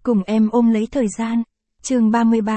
Cùng em ôm lấy thời gian. Chương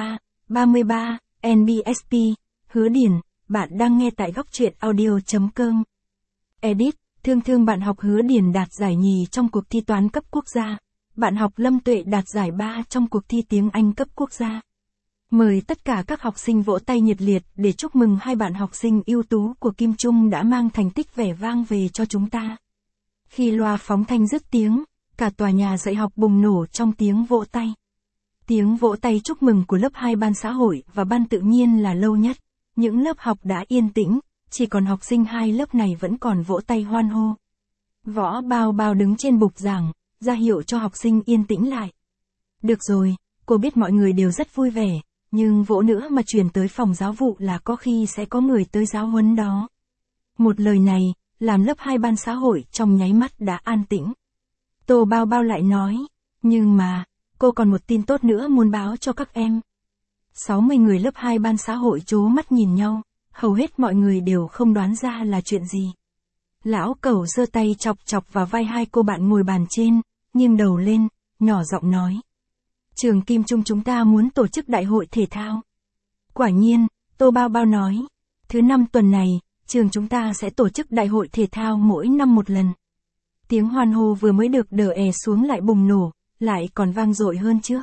33, NBSP, Hứa Điển, bạn đang nghe tại góc truyện audio.com. Edit, thương bạn học Hứa Điển đạt giải nhì trong cuộc thi toán cấp quốc gia. Bạn học Lâm Tuệ đạt giải 3 trong cuộc thi tiếng Anh cấp quốc gia. Mời tất cả các học sinh vỗ tay nhiệt liệt để chúc mừng hai bạn học sinh ưu tú của Kim Trung đã mang thành tích vẻ vang về cho chúng ta. Khi loa phóng thanh dứt tiếng, cả tòa nhà dạy học bùng nổ trong tiếng vỗ tay. Tiếng vỗ tay chúc mừng của lớp 2 ban xã hội và ban tự nhiên là lâu nhất. Những lớp học đã yên tĩnh, chỉ còn học sinh hai lớp này vẫn còn vỗ tay hoan hô. Võ Bao Bao đứng trên bục giảng, ra hiệu cho học sinh yên tĩnh lại. Được rồi, cô biết mọi người đều rất vui vẻ, nhưng vỗ nữa mà chuyển tới phòng giáo vụ là có khi sẽ có người tới giáo huấn đó. Một lời này, làm lớp 2 ban xã hội trong nháy mắt đã an tĩnh. Tô Bao Bao lại nói, nhưng mà, cô còn một tin tốt nữa muốn báo cho các em. 60 người lớp 2 ban xã hội trố mắt nhìn nhau, hầu hết mọi người đều không đoán ra là chuyện gì. Lão Cẩu giơ tay chọc chọc vào vai hai cô bạn ngồi bàn trên, nghiêng đầu lên, nhỏ giọng nói. Trường Kim Trung chúng ta muốn tổ chức đại hội thể thao. Quả nhiên, Tô Bao Bao nói, thứ 5 tuần này, trường chúng ta sẽ tổ chức đại hội thể thao mỗi năm một lần. Tiếng hoan hô vừa mới được đờ è xuống lại bùng nổ, lại còn vang dội hơn trước.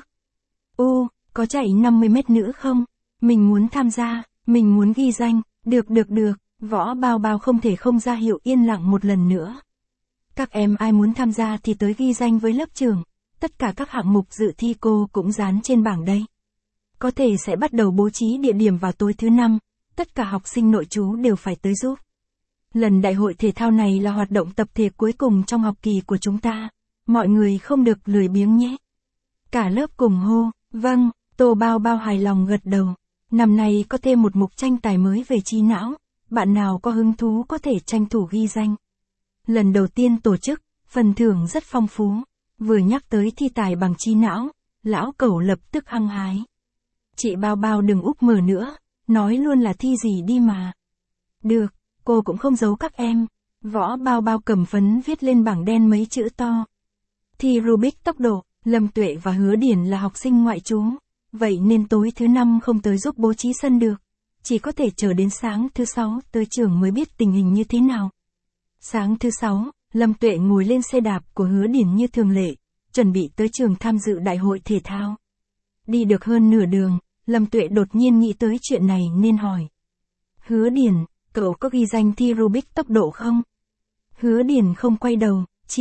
Có chạy 50 mét nữa không? Mình muốn tham gia, mình muốn ghi danh, được. Võ Bao Bao không thể không ra hiệu yên lặng một lần nữa. Các em ai muốn tham gia thì tới ghi danh với lớp trưởng, tất cả các hạng mục dự thi cô cũng dán trên bảng đây. Có thể sẽ bắt đầu bố trí địa điểm vào tối thứ 5, tất cả học sinh nội trú đều phải tới giúp. Lần đại hội thể thao này là hoạt động tập thể cuối cùng trong học kỳ của chúng ta, mọi người không được lười biếng nhé. Cả lớp cùng hô, vâng, Tô Bao Bao hài lòng gật đầu. Năm nay có thêm một mục tranh tài mới về trí não, bạn nào có hứng thú có thể tranh thủ ghi danh. Lần đầu tiên tổ chức, phần thưởng rất phong phú. Vừa nhắc tới thi tài bằng trí não, Lão Cẩu lập tức hăng hái. Chị Bao Bao đừng úp mở nữa, nói luôn là thi gì đi mà. Được, cô cũng không giấu các em. Võ Bao Bao cầm phấn viết lên bảng đen mấy chữ to. Thi Rubik tốc độ, Lâm Tuệ và Hứa Điển là học sinh ngoại trú. Vậy nên tối thứ 5 không tới giúp bố trí sân được. Chỉ có thể chờ đến sáng thứ 6 tới trường mới biết tình hình như thế nào. Sáng thứ 6, Lâm Tuệ ngồi lên xe đạp của Hứa Điển như thường lệ, chuẩn bị tới trường tham dự đại hội thể thao. Đi được hơn nửa đường, Lâm Tuệ đột nhiên nghĩ tới chuyện này nên hỏi. Hứa Điển, cậu có ghi danh thi Rubik tốc độ không? Hứa Điển không quay đầu, chỉ,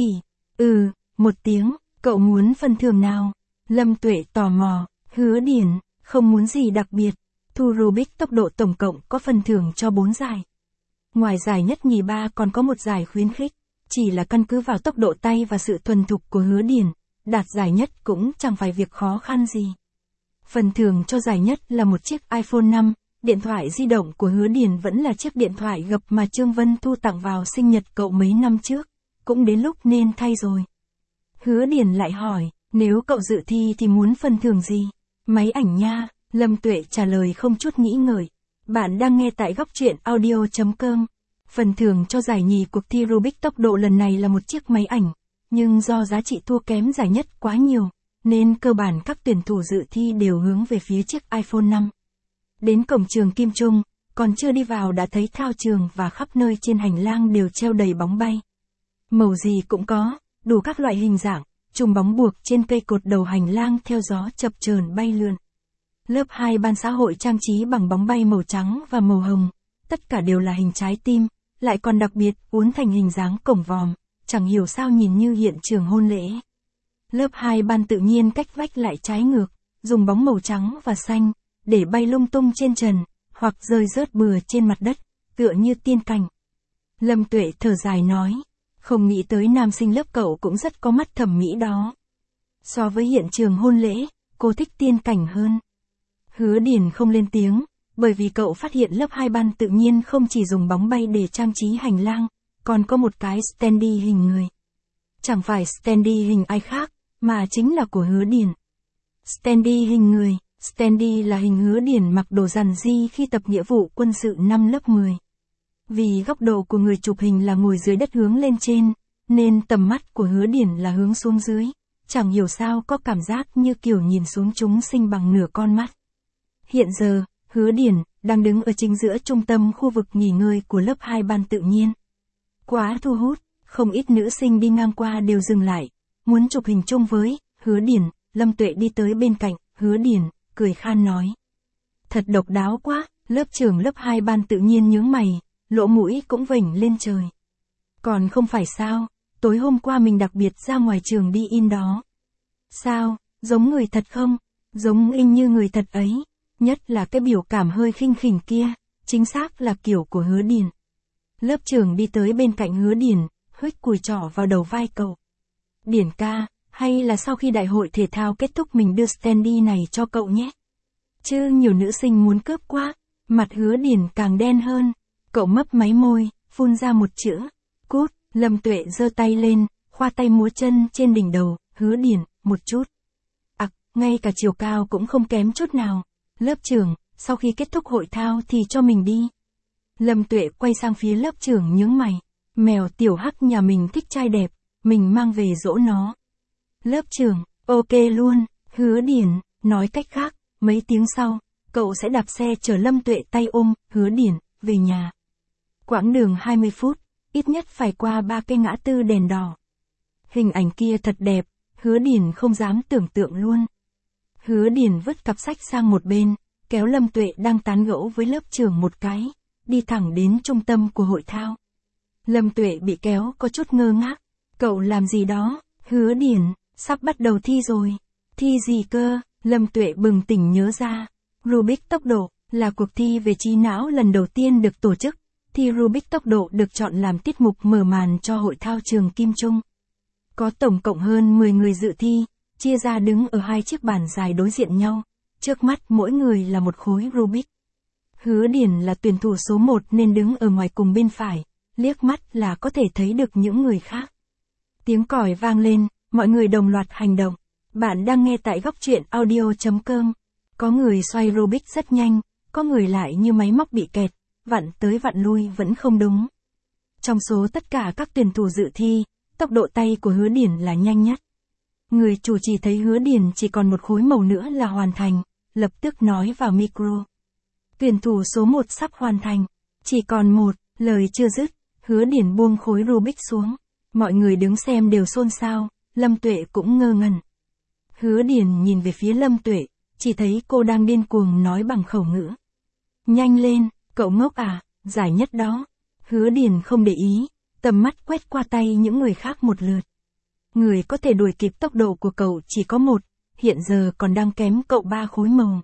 một tiếng, cậu muốn phần thưởng nào? Lâm Tuệ tò mò, Hứa Điển, không muốn gì đặc biệt, thu Rubik tốc độ tổng cộng có phần thưởng cho 4 giải. Ngoài giải nhất nhì ba còn có một giải khuyến khích, chỉ là căn cứ vào tốc độ tay và sự thuần thục của Hứa Điển, đạt giải nhất cũng chẳng phải việc khó khăn gì. Phần thưởng cho giải nhất là một chiếc iPhone 5, điện thoại di động của Hứa Điển vẫn là chiếc điện thoại gập mà Trương Vân Thu tặng vào sinh nhật cậu mấy năm trước, cũng đến lúc nên thay rồi. Hứa Điển lại hỏi, nếu cậu dự thi thì muốn phần thưởng gì? Máy ảnh nha, Lâm Tuệ trả lời không chút nghĩ ngợi. Bạn đang nghe tại góc truyện audio.com. Phần thưởng cho giải nhì cuộc thi Rubik tốc độ lần này là một chiếc máy ảnh, nhưng do giá trị thua kém giải nhất quá nhiều, nên cơ bản các tuyển thủ dự thi đều hướng về phía chiếc iPhone 5. Đến cổng trường Kim Trung, còn chưa đi vào đã thấy thao trường và khắp nơi trên hành lang đều treo đầy bóng bay. Màu gì cũng có, đủ các loại hình dạng, chùm bóng buộc trên cây cột đầu hành lang theo gió chập chờn bay lượn. Lớp 2 ban xã hội trang trí bằng bóng bay màu trắng và màu hồng, tất cả đều là hình trái tim, lại còn đặc biệt uốn thành hình dáng cổng vòm, chẳng hiểu sao nhìn như hiện trường hôn lễ. Lớp 2 ban tự nhiên cách vách lại trái ngược, dùng bóng màu trắng và xanh, để bay lung tung trên trần, hoặc rơi rớt bừa trên mặt đất, tựa như tiên cảnh. Lâm Tuệ thở dài nói, không nghĩ tới nam sinh lớp cậu cũng rất có mắt thẩm mỹ đó. So với hiện trường hôn lễ, cô thích tiên cảnh hơn. Hứa Điển không lên tiếng, bởi vì cậu phát hiện lớp 2 ban tự nhiên không chỉ dùng bóng bay để trang trí hành lang, còn có một cái standee hình người. Chẳng phải standee hình ai khác, mà chính là của Hứa Điển. Standee hình người, standee là hình Hứa Điển mặc đồ rằn ri khi tập nghĩa vụ quân sự năm lớp 10. Vì góc độ của người chụp hình là ngồi dưới đất hướng lên trên, nên tầm mắt của Hứa Điển là hướng xuống dưới, chẳng hiểu sao có cảm giác như kiểu nhìn xuống chúng sinh bằng nửa con mắt. Hiện giờ, Hứa Điển đang đứng ở chính giữa trung tâm khu vực nghỉ ngơi của lớp 2 ban tự nhiên. Quá thu hút, không ít nữ sinh đi ngang qua đều dừng lại, muốn chụp hình chung với Hứa Điển. Lâm Tuệ đi tới bên cạnh Hứa Điển, cười khan nói. Thật độc đáo quá, lớp trưởng lớp 2 ban tự nhiên nhướng mày, lỗ mũi cũng vểnh lên trời. Còn không phải sao, tối hôm qua mình đặc biệt ra ngoài trường đi in đó. Sao, giống người thật không? Giống y như người thật ấy, nhất là cái biểu cảm hơi khinh khỉnh kia, chính xác là kiểu của Hứa Điển. Lớp trưởng đi tới bên cạnh Hứa Điển, huých cùi trỏ vào đầu vai cậu. Điển ca, hay là sau khi đại hội thể thao kết thúc mình đưa standee này cho cậu nhé. Chứ nhiều nữ sinh muốn cướp quá, mặt Hứa Điển càng đen hơn. Cậu mấp máy môi, phun ra một chữ. Cút, Lâm Tuệ giơ tay lên, khoa tay múa chân trên đỉnh đầu, Hứa Điển, một chút. Ngay cả chiều cao cũng không kém chút nào. Lớp trưởng, sau khi kết thúc hội thao thì cho mình đi. Lâm Tuệ quay sang phía lớp trưởng nhướng mày. Mèo tiểu hắc nhà mình thích trai đẹp, mình mang về dỗ nó. Lớp trưởng, ok luôn, Hứa Điển, nói cách khác, mấy tiếng sau, cậu sẽ đạp xe chở Lâm Tuệ tay ôm, Hứa Điển, về nhà. Quãng đường 20 phút, ít nhất phải qua 3 cái ngã tư đèn đỏ. Hình ảnh kia thật đẹp, Hứa Điển không dám tưởng tượng luôn. Hứa Điển vứt cặp sách sang một bên, kéo Lâm Tuệ đang tán gẫu với lớp trưởng một cái, đi thẳng đến trung tâm của hội thao. Lâm Tuệ bị kéo có chút ngơ ngác. Cậu làm gì đó? Hứa Điển, sắp bắt đầu thi rồi. Thi gì cơ? Lâm Tuệ bừng tỉnh nhớ ra. Rubik tốc độ, là cuộc thi về trí não lần đầu tiên được tổ chức. Thi Rubik tốc độ được chọn làm tiết mục mở màn cho hội thao trường Kim Trung. Có tổng cộng hơn 10 người dự thi, chia ra đứng ở 2 chiếc bàn dài đối diện nhau. Trước mắt mỗi người là một khối Rubik. Hứa Điển là tuyển thủ số 1 nên đứng ở ngoài cùng bên phải, liếc mắt là có thể thấy được những người khác. Tiếng còi vang lên, mọi người đồng loạt hành động. Bạn đang nghe tại góc truyện audio.com. Có người xoay Rubik rất nhanh, có người lại như máy móc bị kẹt, vặn tới vặn lui vẫn không đúng. Trong số tất cả các tuyển thủ dự thi, tốc độ tay của Hứa Điển là nhanh nhất. Người chủ trì thấy Hứa Điển chỉ còn một khối màu nữa là hoàn thành, lập tức nói vào micro. Tuyển thủ số 1 sắp hoàn thành, chỉ còn một, lời chưa dứt, Hứa Điển buông khối Rubik xuống. Mọi người đứng xem đều xôn xao, Lâm Tuệ cũng ngơ ngẩn. Hứa Điển nhìn về phía Lâm Tuệ, chỉ thấy cô đang điên cuồng nói bằng khẩu ngữ. Nhanh lên, cậu ngốc à, giải nhất đó. Hứa Điển không để ý, tầm mắt quét qua tay những người khác một lượt. Người có thể đuổi kịp tốc độ của cậu chỉ có một, hiện giờ còn đang kém cậu 3 khối màu.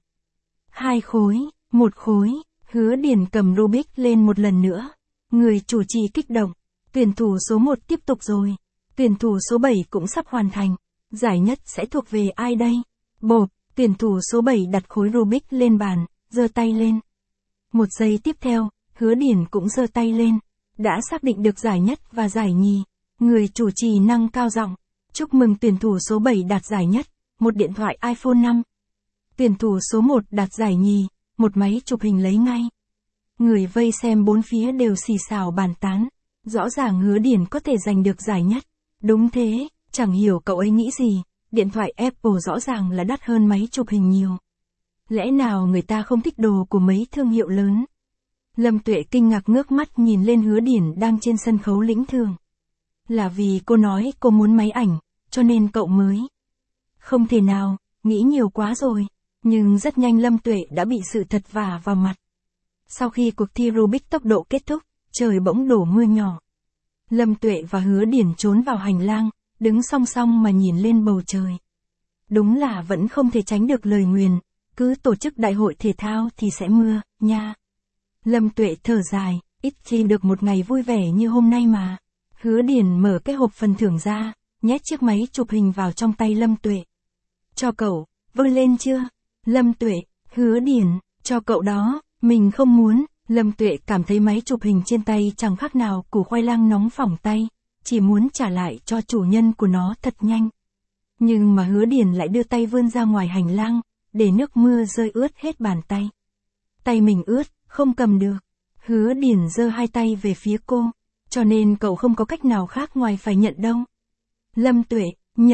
2 khối, 1 khối, Hứa Điển cầm Rubik lên một lần nữa. Người chủ trì kích động, tuyển thủ số 1 tiếp tục rồi. Tuyển thủ số 7 cũng sắp hoàn thành. Giải nhất sẽ thuộc về ai đây? Bộp, tuyển thủ số 7 đặt khối Rubik lên bàn, giơ tay lên. Một giây tiếp theo, Hứa Điển cũng giơ tay lên. Đã xác định được giải nhất và giải nhì. Người chủ trì nâng cao giọng. Chúc mừng tuyển thủ số 7 đạt giải nhất, một điện thoại iPhone 5. Tuyển thủ số 1 đạt giải nhì, một máy chụp hình lấy ngay. Người vây xem bốn phía đều xì xào bàn tán. Rõ ràng Hứa Điển có thể giành được giải nhất. Đúng thế, chẳng hiểu cậu ấy nghĩ gì, điện thoại Apple rõ ràng là đắt hơn máy chụp hình nhiều. Lẽ nào người ta không thích đồ của mấy thương hiệu lớn? Lâm Tuệ kinh ngạc ngước mắt nhìn lên Hứa Điển đang trên sân khấu lĩnh thưởng. Là vì cô nói cô muốn máy ảnh, cho nên cậu mới. Không thể nào, nghĩ nhiều quá rồi. Nhưng rất nhanh Lâm Tuệ đã bị sự thật vả vào mặt. Sau khi cuộc thi Rubik tốc độ kết thúc, trời bỗng đổ mưa nhỏ. Lâm Tuệ và Hứa Điển trốn vào hành lang, đứng song song mà nhìn lên bầu trời. Đúng là vẫn không thể tránh được lời nguyền, cứ tổ chức đại hội thể thao thì sẽ mưa, nha. Lâm Tuệ thở dài, ít khi được một ngày vui vẻ như hôm nay mà. Hứa Điển mở cái hộp phần thưởng ra, nhét chiếc máy chụp hình vào trong tay Lâm Tuệ. Cho cậu, vơ lên chưa? Lâm Tuệ, Hứa Điển, cho cậu đó, mình không muốn. Lâm Tuệ cảm thấy máy chụp hình trên tay chẳng khác nào củ khoai lang nóng phỏng tay, chỉ muốn trả lại cho chủ nhân của nó thật nhanh. Nhưng mà Hứa Điển lại đưa tay vươn ra ngoài hành lang, để nước mưa rơi ướt hết bàn tay. Tay mình ướt, không cầm được. Hứa Điển giơ hai tay về phía cô, cho nên cậu không có cách nào khác ngoài phải nhận đâu. Lâm Tuệ, nhận,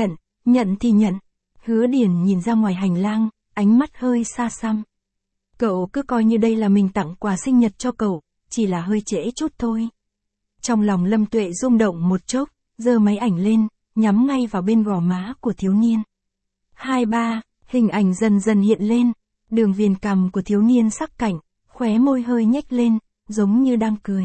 Nhận thì nhận. Hứa Điển nhìn ra ngoài hành lang, ánh mắt hơi xa xăm. Cậu cứ coi như đây là mình tặng quà sinh nhật cho cậu, chỉ là hơi trễ chút thôi. Trong lòng Lâm Tuệ rung động một chốc, giơ máy ảnh lên, nhắm ngay vào bên gò má của thiếu niên. 2-3, hình ảnh dần dần hiện lên, đường viền cằm của thiếu niên sắc cạnh, khóe môi hơi nhếch lên, giống như đang cười.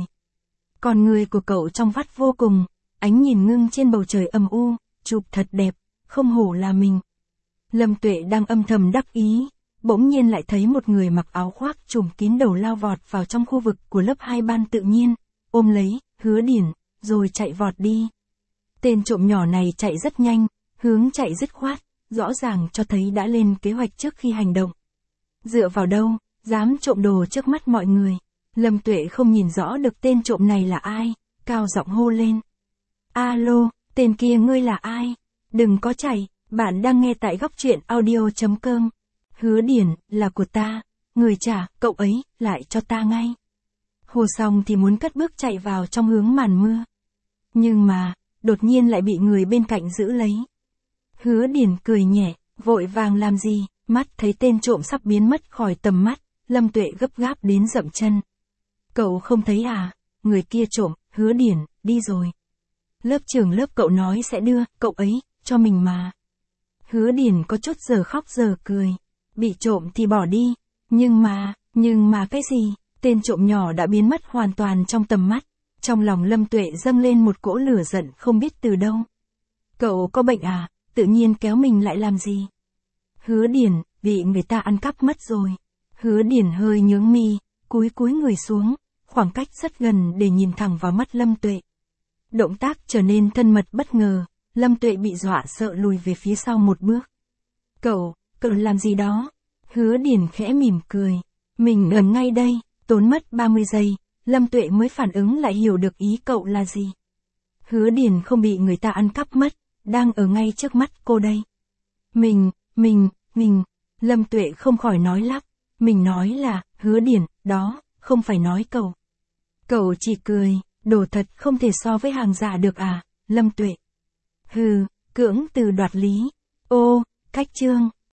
Còn người của cậu trong vắt vô cùng, ánh nhìn ngưng trên bầu trời âm u, chụp thật đẹp, không hổ là mình. Lâm Tuệ đang âm thầm đắc ý, bỗng nhiên lại thấy một người mặc áo khoác trùm kín đầu lao vọt vào trong khu vực của lớp 2 ban tự nhiên, ôm lấy Hứa Điển, rồi chạy vọt đi. Tên trộm nhỏ này chạy rất nhanh, hướng chạy dứt khoát, rõ ràng cho thấy đã lên kế hoạch trước khi hành động. Dựa vào đâu, dám trộm đồ trước mắt mọi người. Lâm Tuệ không nhìn rõ được tên trộm này là ai, cao giọng hô lên. Alo, tên kia ngươi là ai? Đừng có chạy, bạn đang nghe tại góc truyện audio.com. Hứa Điển, là của ta, người trả, cậu ấy, lại cho ta ngay. Hô xong thì muốn cất bước chạy vào trong hướng màn mưa. Nhưng mà, đột nhiên lại bị người bên cạnh giữ lấy. Hứa Điển cười nhẹ, vội vàng làm gì, mắt thấy tên trộm sắp biến mất khỏi tầm mắt, Lâm Tuệ gấp gáp đến dậm chân. Cậu không thấy à, người kia trộm, Hứa Điển, đi rồi. Lớp trưởng lớp cậu nói sẽ đưa, cậu ấy, cho mình mà. Hứa Điển có chút giờ khóc giờ cười. Bị trộm thì bỏ đi, nhưng mà cái gì, tên trộm nhỏ đã biến mất hoàn toàn trong tầm mắt. Trong lòng Lâm Tuệ dâng lên một cỗ lửa giận không biết từ đâu. Cậu có bệnh à, tự nhiên kéo mình lại làm gì? Hứa Điển, bị người ta ăn cắp mất rồi. Hứa Điển hơi nhướng mi, cúi người xuống, khoảng cách rất gần để nhìn thẳng vào mắt Lâm Tuệ. Động tác trở nên thân mật bất ngờ, Lâm Tuệ bị dọa sợ lùi về phía sau một bước. Cậu làm gì đó? Hứa Điển khẽ mỉm cười. Mình ẩn ngay đây, tốn mất 30 giây, Lâm Tuệ mới phản ứng lại hiểu được ý cậu là gì. Hứa Điển không bị người ta ăn cắp mất, đang ở ngay trước mắt cô đây. Mình, Lâm Tuệ không khỏi nói lắp. Mình nói là, Hứa Điển, đó, không phải nói cậu. Cậu chỉ cười, đồ thật không thể so với hàng giả được à, Lâm Tuệ. Hừ, cưỡng từ đoạt lý. Ô, cách chương.